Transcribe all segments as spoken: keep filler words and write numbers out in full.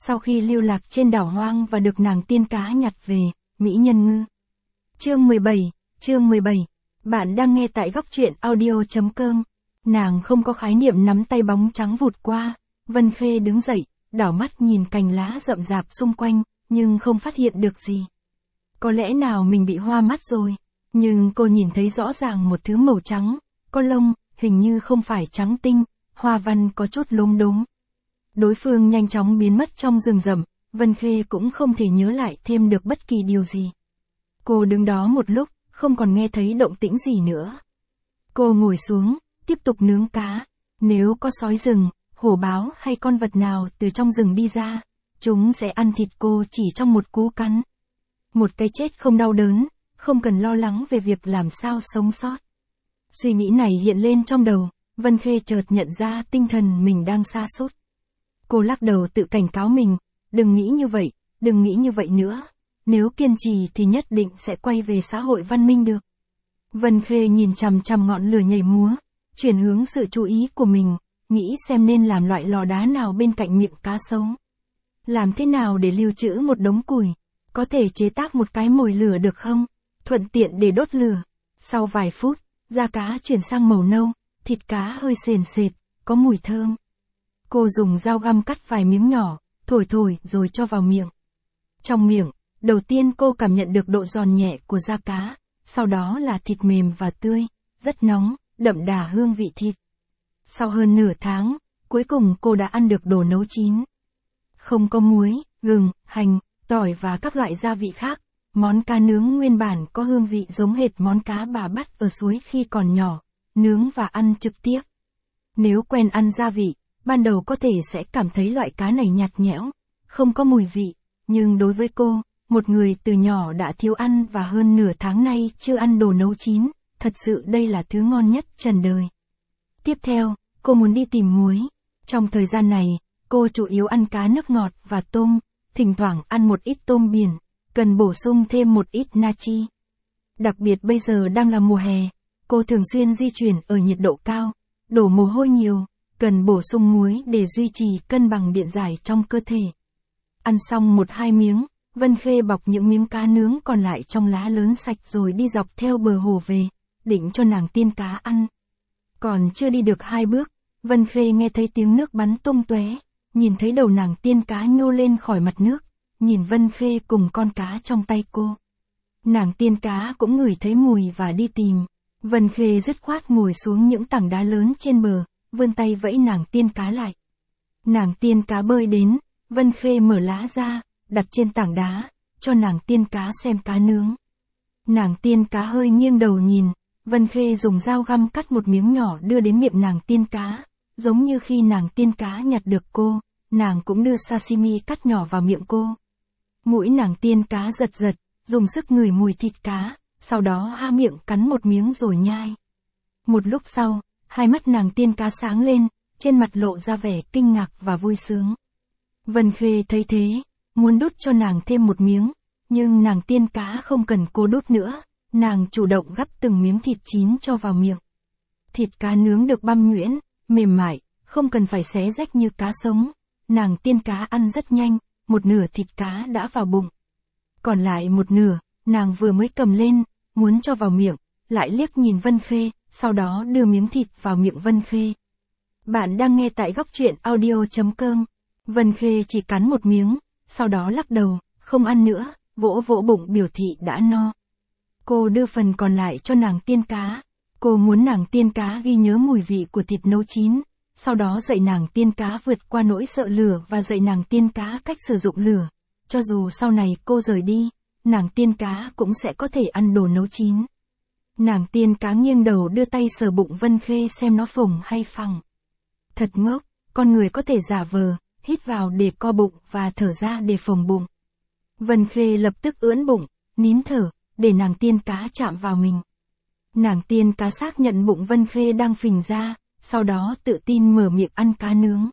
sau khi lưu lạc trên đảo hoang và được nàng tiên cá nhặt về, mỹ nhân ngư. Chương mười bảy, chương mười bảy. Bạn đang nghe tại góc truyện audio chấm com. Nàng không có khái niệm nắm tay bóng trắng vụt qua, Vân Khê đứng dậy, đảo mắt nhìn cành lá rậm rạp xung quanh, nhưng không phát hiện được gì. Có lẽ nào mình bị hoa mắt rồi, nhưng cô nhìn thấy rõ ràng một thứ màu trắng, có lông, hình như không phải trắng tinh, hoa văn có chút lốm đốm. Đối phương nhanh chóng biến mất trong rừng rậm, Vân Khê cũng không thể nhớ lại thêm được bất kỳ điều gì. Cô đứng đó một lúc, không còn nghe thấy động tĩnh gì nữa. Cô ngồi xuống, tiếp tục nướng cá. Nếu có sói rừng, hổ báo hay con vật nào từ trong rừng đi ra, chúng sẽ ăn thịt cô chỉ trong một cú cắn. Một cái chết không đau đớn, không cần lo lắng về việc làm sao sống sót. Suy nghĩ này hiện lên trong đầu, Vân Khê chợt nhận ra tinh thần mình đang sa sút. Cô lắc đầu tự cảnh cáo mình, đừng nghĩ như vậy, đừng nghĩ như vậy nữa. Nếu kiên trì thì nhất định sẽ quay về xã hội văn minh được. Vân Khê nhìn chằm chằm ngọn lửa nhảy múa, chuyển hướng sự chú ý của mình, nghĩ xem nên làm loại lò đá nào bên cạnh miệng cá sống. Làm thế nào để lưu trữ một đống củi, có thể chế tác một cái mồi lửa được không? Thuận tiện để đốt lửa. Sau vài phút, da cá chuyển sang màu nâu, thịt cá hơi sền sệt, có mùi thơm. Cô dùng dao găm cắt vài miếng nhỏ, thổi thổi rồi cho vào miệng. Trong miệng, đầu tiên cô cảm nhận được độ giòn nhẹ của da cá, sau đó là thịt mềm và tươi, rất nóng, đậm đà hương vị thịt. Sau hơn nửa tháng, cuối cùng cô đã ăn được đồ nấu chín. Không có muối, gừng, hành, tỏi và các loại gia vị khác, món cá nướng nguyên bản có hương vị giống hệt món cá bà bắt ở suối khi còn nhỏ, nướng và ăn trực tiếp. Nếu quen ăn gia vị, ban đầu có thể sẽ cảm thấy loại cá này nhạt nhẽo, không có mùi vị, nhưng đối với cô, một người từ nhỏ đã thiếu ăn và hơn nửa tháng nay chưa ăn đồ nấu chín, thật sự đây là thứ ngon nhất trần đời. Tiếp theo, cô muốn đi tìm muối. Trong thời gian này, cô chủ yếu ăn cá nước ngọt và tôm, thỉnh thoảng ăn một ít tôm biển, cần bổ sung thêm một ít natri. Đặc biệt bây giờ đang là mùa hè, cô thường xuyên di chuyển ở nhiệt độ cao, đổ mồ hôi nhiều, cần bổ sung muối để duy trì cân bằng điện giải trong cơ thể. Ăn xong một hai miếng, Vân Khê bọc những miếng cá nướng còn lại trong lá lớn sạch rồi đi dọc theo bờ hồ về, định cho nàng tiên cá ăn. Còn chưa đi được hai bước, Vân Khê nghe thấy tiếng nước bắn tung tóe, nhìn thấy đầu nàng tiên cá nhô lên khỏi mặt nước, nhìn Vân Khê cùng con cá trong tay cô. Nàng tiên cá cũng ngửi thấy mùi và đi tìm. Vân Khê dứt khoát ngồi xuống những tảng đá lớn trên bờ, vươn tay vẫy nàng tiên cá lại. Nàng tiên cá bơi đến, Vân Khê mở lá ra, đặt trên tảng đá, cho nàng tiên cá xem cá nướng. Nàng tiên cá hơi nghiêng đầu nhìn, Vân Khê dùng dao găm cắt một miếng nhỏ đưa đến miệng nàng tiên cá, giống như khi nàng tiên cá nhặt được cô, nàng cũng đưa sashimi cắt nhỏ vào miệng cô. Mũi nàng tiên cá giật giật, dùng sức ngửi mùi thịt cá, sau đó há miệng cắn một miếng rồi nhai. Một lúc sau, hai mắt nàng tiên cá sáng lên, trên mặt lộ ra vẻ kinh ngạc và vui sướng. Vân Khê thấy thế, muốn đút cho nàng thêm một miếng, nhưng nàng tiên cá không cần cô đút nữa, nàng chủ động gắp từng miếng thịt chín cho vào miệng. Thịt cá nướng được băm nhuyễn, mềm mại, không cần phải xé rách như cá sống. Nàng tiên cá ăn rất nhanh, một nửa thịt cá đã vào bụng. Còn lại một nửa, nàng vừa mới cầm lên, muốn cho vào miệng, lại liếc nhìn Vân Khê, sau đó đưa miếng thịt vào miệng Vân Khê. Bạn đang nghe tại góc truyện audio chấm com. Vân Khê chỉ cắn một miếng, sau đó lắc đầu, không ăn nữa, vỗ vỗ bụng biểu thị đã no. Cô đưa phần còn lại cho nàng tiên cá. Cô muốn nàng tiên cá ghi nhớ mùi vị của thịt nấu chín, sau đó dạy nàng tiên cá vượt qua nỗi sợ lửa và dạy nàng tiên cá cách sử dụng lửa. Cho dù sau này cô rời đi, nàng tiên cá cũng sẽ có thể ăn đồ nấu chín. Nàng tiên cá nghiêng đầu đưa tay sờ bụng Vân Khê xem nó phồng hay phẳng. Thật ngốc, con người có thể giả vờ, hít vào để co bụng và thở ra để phồng bụng. Vân Khê lập tức ưỡn bụng, nín thở, để nàng tiên cá chạm vào mình. Nàng tiên cá xác nhận bụng Vân Khê đang phình ra, sau đó tự tin mở miệng ăn cá nướng.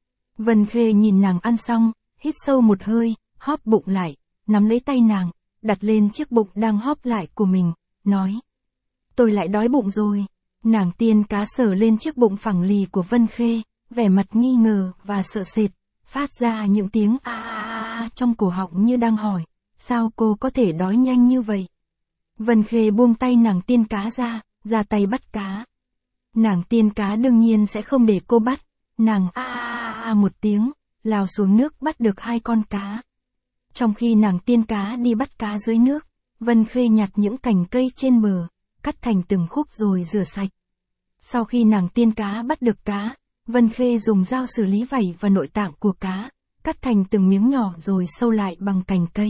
Vân Khê nhìn nàng ăn xong, hít sâu một hơi, hóp bụng lại, nắm lấy tay nàng, đặt lên chiếc bụng đang hóp lại của mình, nói. Tôi lại đói bụng rồi. Nàng tiên cá sờ lên chiếc bụng phẳng lì của Vân Khê, vẻ mặt nghi ngờ và sợ sệt, phát ra những tiếng a. a trong cổ họng như đang hỏi, sao cô có thể đói nhanh như vậy? Vân Khê buông tay nàng tiên cá ra, ra tay bắt cá. Nàng tiên cá đương nhiên sẽ không để cô bắt, nàng a a a một tiếng, lao xuống nước bắt được hai con cá. Trong khi nàng tiên cá đi bắt cá dưới nước, Vân Khê nhặt những cành cây trên bờ, cắt thành từng khúc rồi rửa sạch. Sau khi nàng tiên cá bắt được cá, Vân Khê dùng dao xử lý vảy và nội tạng của cá, cắt thành từng miếng nhỏ rồi sâu lại bằng cành cây.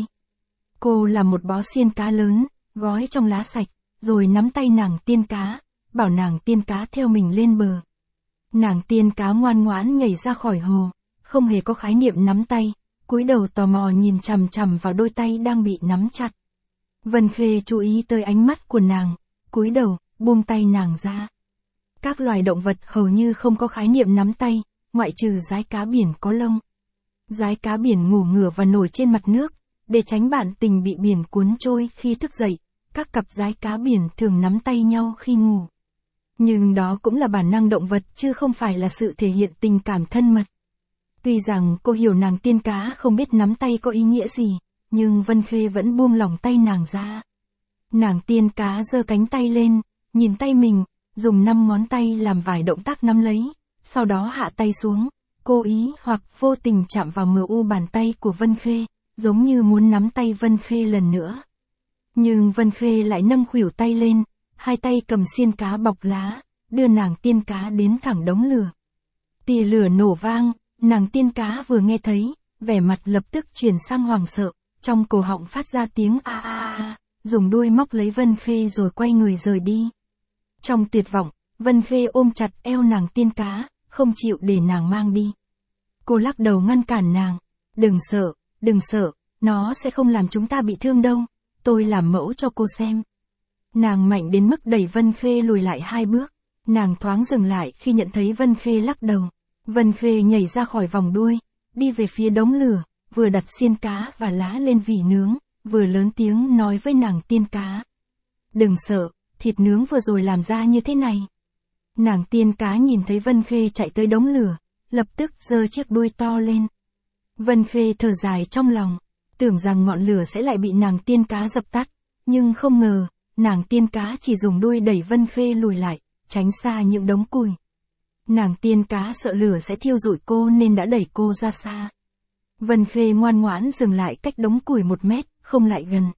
Cô làm một bó xiên cá lớn, gói trong lá sạch, rồi nắm tay nàng tiên cá, bảo nàng tiên cá theo mình lên bờ. Nàng tiên cá ngoan ngoãn nhảy ra khỏi hồ, không hề có khái niệm nắm tay, cúi đầu tò mò nhìn chằm chằm vào đôi tay đang bị nắm chặt. Vân Khê chú ý tới ánh mắt của nàng, cúi đầu, buông tay nàng ra. Các loài động vật hầu như không có khái niệm nắm tay, ngoại trừ dái cá biển có lông. Dái cá biển ngủ ngửa và nổi trên mặt nước, để tránh bạn tình bị biển cuốn trôi khi thức dậy, các cặp dái cá biển thường nắm tay nhau khi ngủ. Nhưng đó cũng là bản năng động vật chứ không phải là sự thể hiện tình cảm thân mật. Tuy rằng cô hiểu nàng tiên cá không biết nắm tay có ý nghĩa gì, nhưng Vân Khê vẫn buông lỏng tay nàng ra. Nàng tiên cá giơ cánh tay lên, nhìn tay mình, dùng năm ngón tay làm vài động tác nắm lấy, sau đó hạ tay xuống, cố ý hoặc vô tình chạm vào mờ u bàn tay của Vân Khê, giống như muốn nắm tay Vân Khê lần nữa. Nhưng Vân Khê lại nâng khuỷu tay lên, hai tay cầm xiên cá bọc lá, đưa nàng tiên cá đến thẳng đống lửa. Tia lửa nổ vang, nàng tiên cá vừa nghe thấy, vẻ mặt lập tức chuyển sang hoảng sợ, trong cổ họng phát ra tiếng a a a, dùng đuôi móc lấy Vân Khê rồi quay người rời đi. Trong tuyệt vọng, Vân Khê ôm chặt eo nàng tiên cá, không chịu để nàng mang đi. Cô lắc đầu ngăn cản nàng, đừng sợ, đừng sợ, nó sẽ không làm chúng ta bị thương đâu, tôi làm mẫu cho cô xem. Nàng mạnh đến mức đẩy Vân Khê lùi lại hai bước, nàng thoáng dừng lại khi nhận thấy Vân Khê lắc đầu. Vân Khê nhảy ra khỏi vòng đuôi, đi về phía đống lửa, vừa đặt xiên cá và lá lên vỉ nướng, vừa lớn tiếng nói với nàng tiên cá. Đừng sợ, thịt nướng vừa rồi làm ra như thế này. Nàng tiên cá nhìn thấy Vân Khê chạy tới đống lửa, lập tức giơ chiếc đuôi to lên. Vân Khê thở dài trong lòng, tưởng rằng ngọn lửa sẽ lại bị nàng tiên cá dập tắt, nhưng không ngờ, nàng tiên cá chỉ dùng đuôi đẩy Vân Khê lùi lại, tránh xa những đống củi. Nàng tiên cá sợ lửa sẽ thiêu rụi cô nên đã đẩy cô ra xa. Vân Khê ngoan ngoãn dừng lại cách đống củi một mét, không lại gần.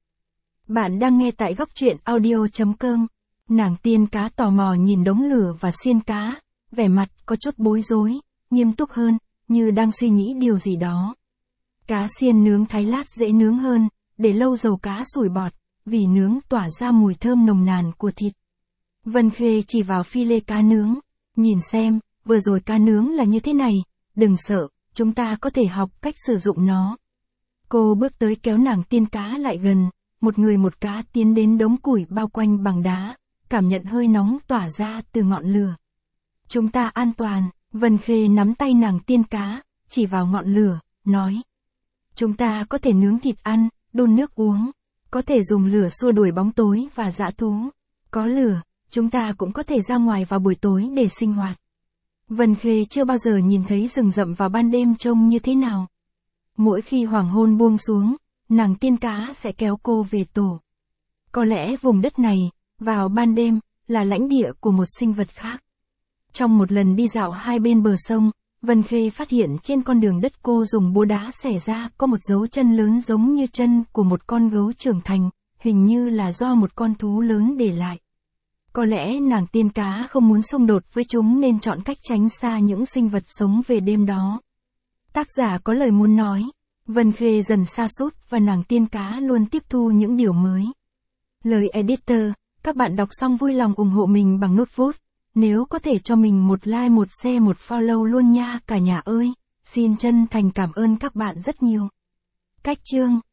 Bạn đang nghe tại góc truyện audio chấm com. Nàng tiên cá tò mò nhìn đống lửa và xiên cá, vẻ mặt có chút bối rối, nghiêm túc hơn, như đang suy nghĩ điều gì đó. Cá xiên nướng thái lát dễ nướng hơn, để lâu dầu cá sủi bọt, vì nướng tỏa ra mùi thơm nồng nàn của thịt. Vân Khê chỉ vào phi lê cá nướng, nhìn xem, vừa rồi cá nướng là như thế này, đừng sợ, chúng ta có thể học cách sử dụng nó. Cô bước tới kéo nàng tiên cá lại gần, một người một cá tiến đến đống củi bao quanh bằng đá, cảm nhận hơi nóng tỏa ra từ ngọn lửa. Chúng ta an toàn, Vân Khê nắm tay nàng tiên cá, chỉ vào ngọn lửa, nói. Chúng ta có thể nướng thịt ăn, đun nước uống, có thể dùng lửa xua đuổi bóng tối và dã thú. Có lửa, chúng ta cũng có thể ra ngoài vào buổi tối để sinh hoạt. Vân Khê chưa bao giờ nhìn thấy rừng rậm vào ban đêm trông như thế nào. Mỗi khi hoàng hôn buông xuống, nàng tiên cá sẽ kéo cô về tổ. Có lẽ vùng đất này, vào ban đêm, là lãnh địa của một sinh vật khác. Trong một lần đi dạo hai bên bờ sông, Vân Khê phát hiện trên con đường đất cô dùng búa đá xẻ ra có một dấu chân lớn giống như chân của một con gấu trưởng thành, hình như là do một con thú lớn để lại. Có lẽ nàng tiên cá không muốn xung đột với chúng nên chọn cách tránh xa những sinh vật sống về đêm đó. Tác giả có lời muốn nói, Vân Khê dần sa sút và nàng tiên cá luôn tiếp thu những điều mới. Lời editor, các bạn đọc xong vui lòng ủng hộ mình bằng nút vote. Nếu có thể cho mình một like một share một follow luôn nha cả nhà ơi. Xin chân thành cảm ơn các bạn rất nhiều. Cách chương